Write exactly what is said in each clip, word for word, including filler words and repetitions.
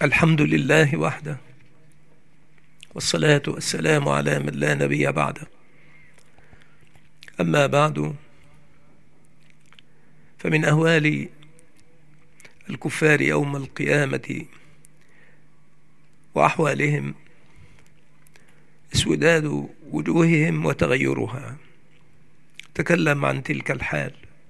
الحمد لله وحده، والصلاة والسلام على من لا نبي بعده. أما بعد، فمن أهوال الكفار يوم القيامة وأحوالهم اسوداد وجوههم وتغيرها. تكلم عن تلك الحال: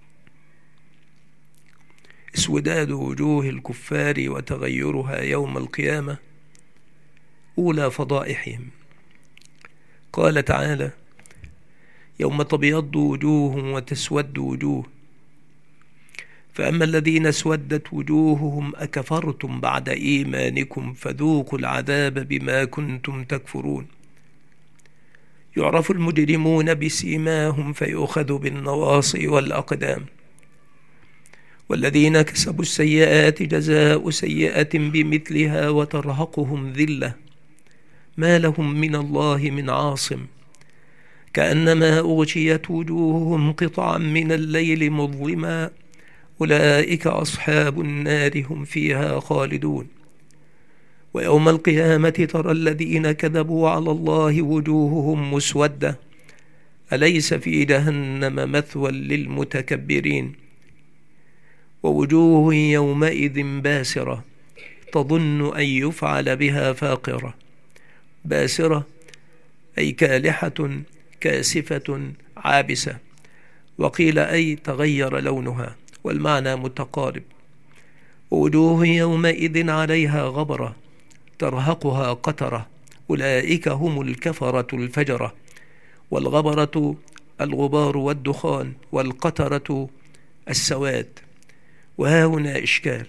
اسوداد وجوه الكفار وتغيرها يوم القيامة أولى فضائحهم. قال تعالى: يوم تبيض وجوه وتسود وجوه، فأما الذين اسودت وجوههم أكفرتم بعد إيمانكم فذوقوا العذاب بما كنتم تكفرون. يعرف المجرمون بسيماهم فيؤخذ بالنواصي والأقدام، والذين كسبوا السيئات جزاء سيئة بمثلها وترهقهم ذلة ما لهم من الله من عاصم، كأنما أغشيت وجوههم قطعا من الليل مظلما، أولئك أصحاب النار هم فيها خالدون. ويوم القيامة ترى الذين كذبوا على الله وجوههم مسودة، أليس في جهنم مثوى للمتكبرين؟ ووجوه يومئذ باسرة تظن أن يفعل بها فاقرة. باسرة أي كالحة كاسفة عابسة، وقيل أي تغير لونها، والمعنى متقارب. ووجوه يومئذ عليها غبرة ترهقها قترة، أولئك هم الكفرة الفجرة. والغبرة الغبار والدخان، والقترة السواد. وها هنا إشكال: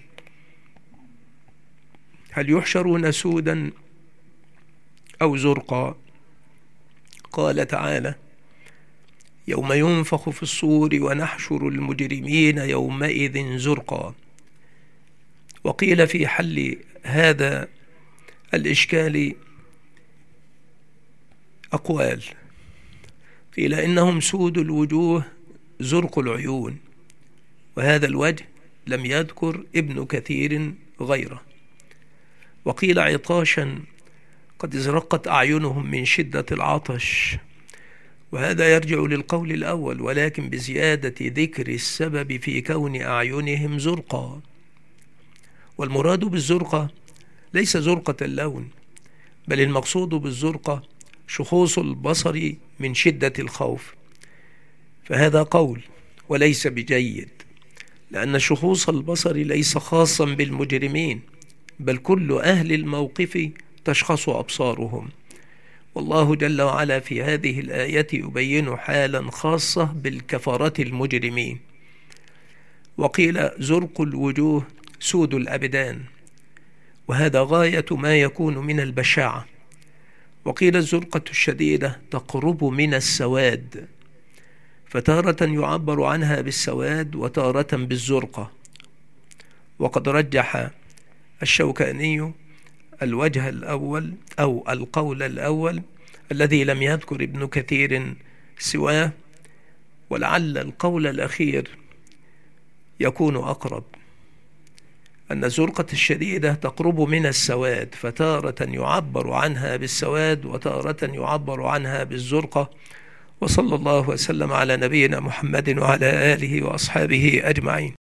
هل يحشرون سودا أو زرقا؟ قال تعالى: يوم ينفخ في الصور ونحشر المجرمين يومئذ زرقا. وقيل في حل هذا الإشكال أقوال. قيل إنهم سود الوجوه زرق العيون، وهذا الوجه لم يذكر ابن كثير غيره. وقيل عطاشا قد ازرقت أعينهم من شدة العطش، وهذا يرجع للقول الأول، ولكن بزيادة ذكر السبب في كون أعينهم زرقا. والمراد بالزرقة ليس زرقة اللون، بل المقصود بالزرقة شخوص البصر من شدة الخوف. فهذا قول وليس بجيد، لأن شخوص البصر ليس خاصا بالمجرمين، بل كل أهل الموقف تشخص أبصارهم. والله جل وعلا في هذه الآية يبين حالا خاصة بالكفرة المجرمين. وقيل زرق الوجوه سود الأبدان، وهذا غاية ما يكون من البشاعة. وقيل الزرقة الشديدة تقرب من السواد، فتارة يعبر عنها بالسواد وتارة بالزرقة. وقد رجح الشوكاني الوجه الأول أو القول الأول الذي لم يذكر ابن كثير سواه، ولعل القول الأخير يكون أقرب، أن الزرقة الشديدة تقرب من السواد، فتارة يعبر عنها بالسواد وتارة يعبر عنها بالزرقة. وصلى الله وسلم على نبينا محمد وعلى آله وأصحابه أجمعين.